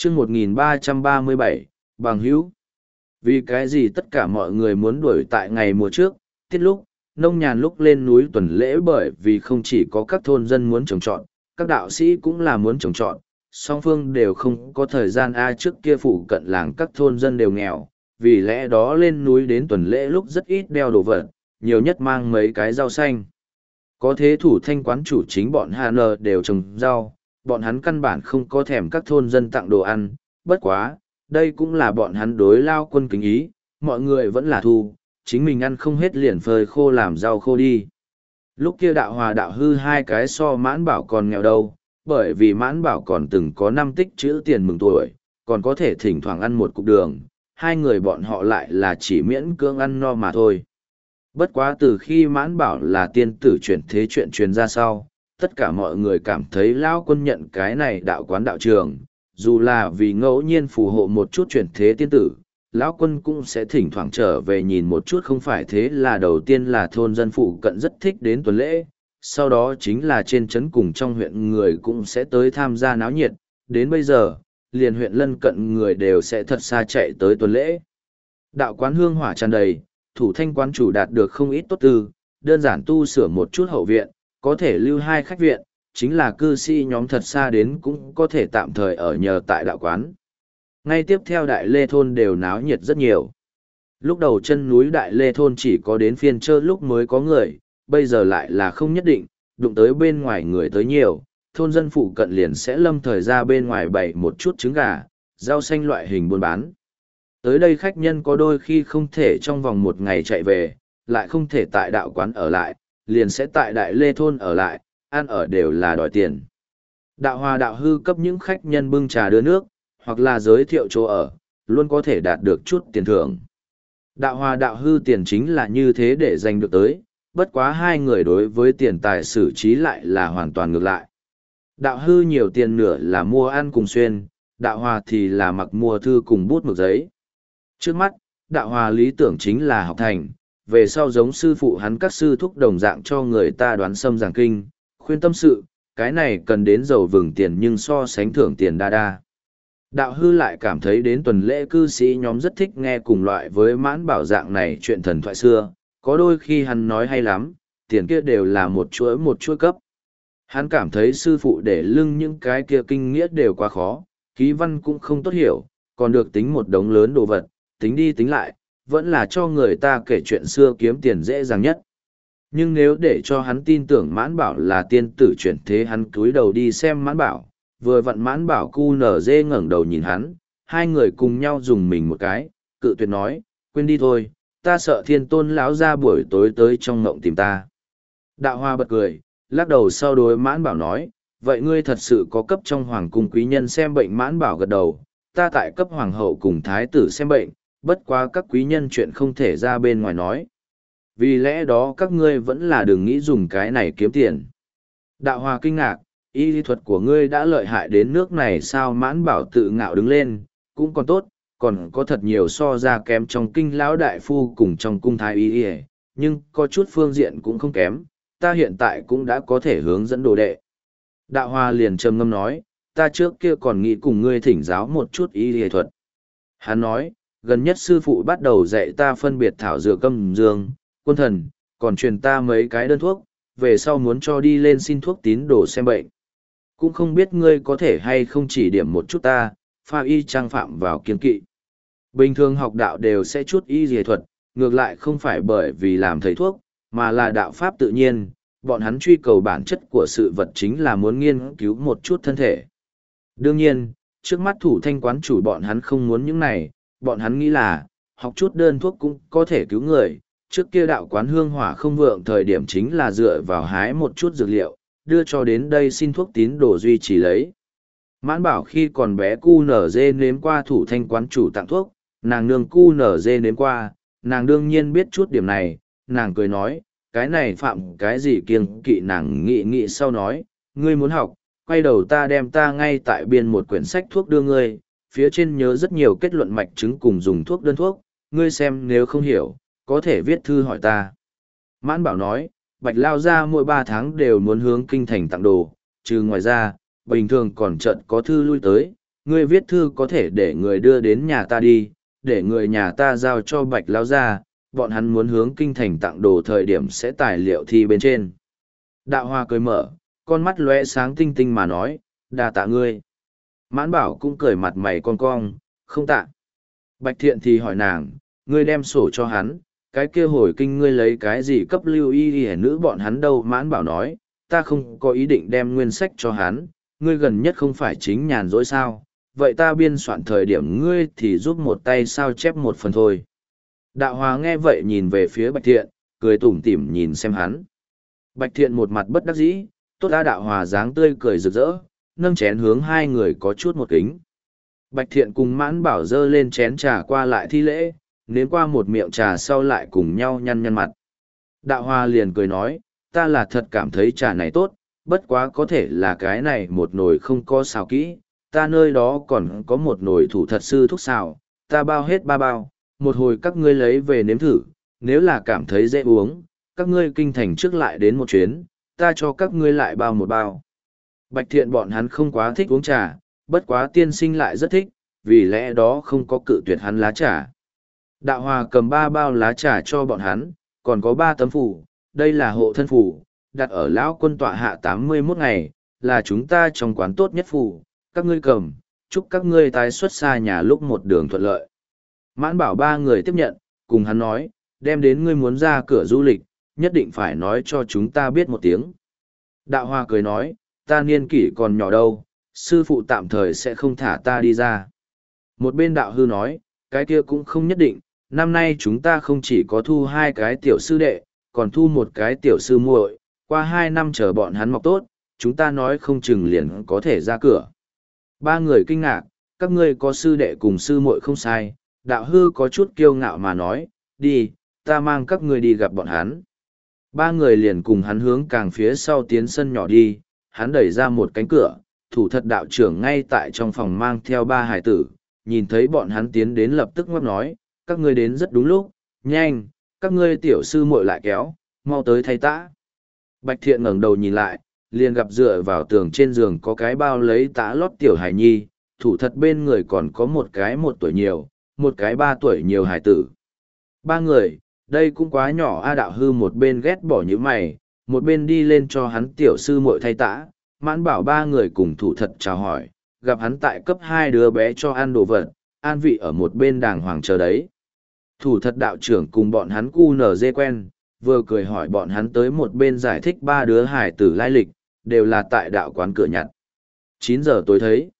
chương 1337, bằng hữu. Vì cái gì tất cả mọi người muốn đuổi tại ngày mùa trước, tiết lúc, nông nhàn lúc lên núi tuần lễ, bởi vì không chỉ có các thôn dân muốn trồng trọt, các đạo sĩ cũng là muốn trồng trọt, song phương đều không có thời gian trước kia phụ cận làng các thôn dân đều nghèo, vì lẽ đó lên núi đến tuần lễ lúc rất ít đeo đồ vật, nhiều nhất mang mấy cái rau xanh. Có thế thủ thanh quán chủ chính bọn HN đều trồng rau, bọn hắn căn bản không có thèm các thôn dân tặng đồ ăn, bất quá, đây cũng là bọn hắn đối Lao Quân kính ý, mọi người vẫn là thu, chính mình ăn không hết liền phơi khô làm rau khô đi. Lúc kia đạo hòa đạo hư hai cái so mãn bảo còn nghèo đâu, bởi vì mãn bảo còn từng có 5 tích chữ tiền mừng tuổi, còn có thể thỉnh thoảng ăn một cục đường, hai người bọn họ lại là chỉ miễn cưỡng ăn no mà thôi. Bất quá từ khi mãn bảo là tiên tử chuyển thế chuyện truyền ra sau, tất cả mọi người cảm thấy Lão Quân nhận cái này đạo quán đạo trường, dù là vì ngẫu nhiên phù hộ một chút chuyển thế tiên tử, Lão Quân cũng sẽ thỉnh thoảng trở về nhìn một chút, không phải thế là đầu tiên là thôn dân phụ cận rất thích đến tuần lễ, sau đó chính là trên trấn cùng trong huyện người cũng sẽ tới tham gia náo nhiệt, đến bây giờ, liền huyện lân cận người đều sẽ thật xa chạy tới tuần lễ. Đạo quán hương hỏa tràn đầy, thủ thanh quán chủ đạt được không ít tốt tư, đơn giản tu sửa một chút hậu viện, có thể lưu 2 khách viện, chính là cư sĩ nhóm thật xa đến cũng có thể tạm thời ở nhờ tại đạo quán. Ngay tiếp theo Đại Lê Thôn đều náo nhiệt rất nhiều. Lúc đầu chân núi Đại Lê Thôn chỉ có đến phiên trơ lúc mới có người, bây giờ lại là không nhất định, đụng tới bên ngoài người tới nhiều, thôn dân phụ cận liền sẽ lâm thời ra bên ngoài bày một chút trứng gà, rau xanh loại hình buôn bán. Tới đây khách nhân có đôi khi không thể trong vòng 1 ngày chạy về, lại không thể tại đạo quán ở lại, liền sẽ tại Đại Lê Thôn ở lại, ăn ở đều là đòi tiền. Đạo hòa đạo hư cấp những khách nhân bưng trà đưa nước, hoặc là giới thiệu chỗ ở, luôn có thể đạt được chút tiền thưởng. Đạo hòa đạo hư tiền chính là như thế để giành được tới, bất quá hai người đối với tiền tài xử trí lại là hoàn toàn ngược lại. Đạo hư nhiều tiền nửa là mua ăn cùng xuyên, đạo hòa thì là mặc mua thư cùng bút mực giấy. Trước mắt, đạo hòa lý tưởng chính là học thành, về sau giống sư phụ hắn các sư thúc đồng dạng cho người ta đoán xâm giảng kinh, khuyên tâm sự, cái này cần đến giàu vừng tiền nhưng so sánh thưởng tiền đa đa. Đạo hư lại cảm thấy đến tuần lễ cư sĩ nhóm rất thích nghe cùng loại với mãn bảo dạng này chuyện thần thoại xưa, có đôi khi hắn nói hay lắm, tiền kia đều là một chuỗi cấp. Hắn cảm thấy sư phụ để lưng những cái kia kinh nghĩa đều quá khó, ký văn cũng không tốt hiểu, còn được tính một đống lớn đồ vật, tính đi tính lại, vẫn là cho người ta kể chuyện xưa kiếm tiền dễ dàng nhất. Nhưng nếu để cho hắn tin tưởng mãn bảo là tiên tử chuyển thế, hắn cúi đầu đi xem mãn bảo, vừa vặn mãn bảo cu nở dê ngẩng đầu nhìn hắn, hai người cùng nhau dùng mình một cái, cự tuyệt nói, quên đi thôi, ta sợ thiên tôn lão ra buổi tối tới trong ngộng tìm ta. Đạo hoa bật cười, lắc đầu sau đối mãn bảo nói, vậy ngươi thật sự có cấp trong hoàng cung quý nhân xem bệnh? Mãn bảo gật đầu, ta tại cấp hoàng hậu cùng thái tử xem bệnh, bất quá các quý nhân chuyện không thể ra bên ngoài nói. Vì lẽ đó các ngươi vẫn là đừng nghĩ dùng cái này kiếm tiền. Đạo hòa kinh ngạc, y lý thuật của ngươi đã lợi hại đến nước này sao? Mãn bảo tự ngạo đứng lên, cũng còn tốt, còn có thật nhiều so ra kém trong kinh lão đại phu cùng trong cung thái y, nhưng có chút phương diện cũng không kém, ta hiện tại cũng đã có thể hướng dẫn đồ đệ. Đạo hòa liền trầm ngâm nói, ta trước kia còn nghĩ cùng ngươi thỉnh giáo một chút y lý thuật. Hắn nói, gần nhất sư phụ bắt đầu dạy ta phân biệt thảo dược âm dương, quân thần, còn truyền ta mấy cái đơn thuốc, về sau muốn cho đi lên xin thuốc tín đồ xem bệnh. Cũng không biết ngươi có thể hay không chỉ điểm một chút ta, pha y trang phạm vào kiên kỵ. Bình thường học đạo đều sẽ chút y dề thuật, ngược lại không phải bởi vì làm thầy thuốc, mà là đạo pháp tự nhiên, bọn hắn truy cầu bản chất của sự vật chính là muốn nghiên cứu một chút thân thể. Đương nhiên, trước mắt thủ thanh quán chủ bọn hắn không muốn những này, bọn hắn nghĩ là, học chút đơn thuốc cũng có thể cứu người. Trước kia đạo quán hương hỏa không vượng thời điểm chính là dựa vào hái một chút dược liệu, đưa cho đến đây xin thuốc tín đồ duy trì lấy. Mãn bảo khi còn bé cu nở dê nếm qua thủ thanh quán chủ tặng thuốc, nàng nương cu nở dê nếm qua, nàng đương nhiên biết chút điểm này, nàng cười nói, cái này phạm cái gì kiêng kỵ? Nàng nghĩ sau nói, ngươi muốn học, quay đầu ta đem ta ngay tại biên một quyển sách thuốc đưa ngươi, phía trên nhớ rất nhiều kết luận mạch chứng cùng dùng thuốc đơn thuốc, ngươi xem nếu không hiểu, có thể viết thư hỏi ta. Mãn bảo nói, Bạch Lao gia mỗi 3 tháng đều muốn hướng kinh thành tặng đồ, trừ ngoài ra, bình thường còn trận có thư lui tới, ngươi viết thư có thể để người đưa đến nhà ta đi, để người nhà ta giao cho Bạch Lao ra, bọn hắn muốn hướng kinh thành tặng đồ thời điểm sẽ tài liệu thi bên trên. Đạo Hòa cười mở, con mắt lóe sáng tinh tinh mà nói, đa tạ ngươi. Mãn Bảo cũng cười mặt mày con cong, không tạ. Bạch Thiện thì hỏi nàng, ngươi đem sổ cho hắn, cái kia hồi kinh ngươi lấy cái gì cấp lưu y nữ bọn hắn đâu. Mãn Bảo nói, ta không có ý định đem nguyên sách cho hắn, ngươi gần nhất không phải chính nhàn rỗi sao, vậy ta biên soạn thời điểm ngươi thì giúp một tay sao chép một phần thôi. Đạo Hòa nghe vậy nhìn về phía Bạch Thiện, cười tủm tỉm nhìn xem hắn. Bạch Thiện một mặt bất đắc dĩ, tốt đã. Đạo Hòa dáng tươi cười rực rỡ, nâng chén hướng hai người có chút một kính. Bạch Thiện cùng Mãn Bảo dơ lên chén trà qua lại thi lễ, nếm qua một miệng trà sau lại cùng nhau nhăn nhăn mặt. Đạo Hòa liền cười nói, ta là thật cảm thấy trà này tốt, bất quá có thể là cái này một nồi không có xào kỹ, ta nơi đó còn có một nồi thủ thật sư thuốc xào, ta bao hết 3 bao, một hồi các ngươi lấy về nếm thử, nếu là cảm thấy dễ uống, các ngươi kinh thành trước lại đến một chuyến, ta cho các ngươi lại bao một bao. Bạch Thiện bọn hắn không quá thích uống trà, bất quá tiên sinh lại rất thích, vì lẽ đó không có cự tuyệt hắn lá trà. Đạo Hòa cầm 3 bao lá trà cho bọn hắn, còn có 3 tấm phủ, đây là hộ thân phủ, đặt ở lão quân tọa hạ 81 ngày, là chúng ta trong quán tốt nhất phủ, các ngươi cầm, chúc các ngươi tái xuất xa nhà lúc một đường thuận lợi. Mãn Bảo 3 người tiếp nhận, cùng hắn nói, đem đến ngươi muốn ra cửa du lịch, nhất định phải nói cho chúng ta biết một tiếng. Đạo Hòa cười nói, ta niên kỷ còn nhỏ đâu, sư phụ tạm thời sẽ không thả ta đi ra. Một bên Đạo Hư nói, cái kia cũng không nhất định, năm nay chúng ta không chỉ có thu 2 cái tiểu sư đệ, còn thu một cái tiểu sư muội, qua 2 năm chờ bọn hắn mọc tốt, chúng ta nói không chừng liền có thể ra cửa. 3 người kinh ngạc, các ngươi có sư đệ cùng sư muội không sai. Đạo Hư có chút kiêu ngạo mà nói, đi, ta mang các ngươi đi gặp bọn hắn. 3 người liền cùng hắn hướng càng phía sau tiến sân nhỏ đi, hắn đẩy ra một cánh cửa, thủ thật đạo trưởng ngay tại trong phòng mang theo 3 hải tử, nhìn thấy bọn hắn tiến đến lập tức ngóc nói, các ngươi đến rất đúng lúc, nhanh, các ngươi tiểu sư muội lại kéo, mau tới thay tã. Bạch Thiện ngẩng đầu nhìn lại, liền gặp dựa vào tường trên giường có cái bao lấy tã lót tiểu hải nhi, thủ thật bên người còn có một cái 1 tuổi nhiều, một cái 3 tuổi nhiều hải tử. 3 người, đây cũng quá nhỏ. A. Đạo Hư một bên ghét bỏ như mày, một bên đi lên cho hắn tiểu sư muội thay tã. Mãn Bảo 3 người cùng thủ thật chào hỏi, gặp hắn tại cấp 2 đứa bé cho ăn đồ vật, an vị ở một bên đàng hoàng chờ đấy. Thủ thật đạo trưởng cùng bọn hắn QNZ quen, vừa cười hỏi bọn hắn tới một bên giải thích 3 đứa hải tử lai lịch, đều là tại đạo quán cửa nhặt. 9 giờ tối thấy.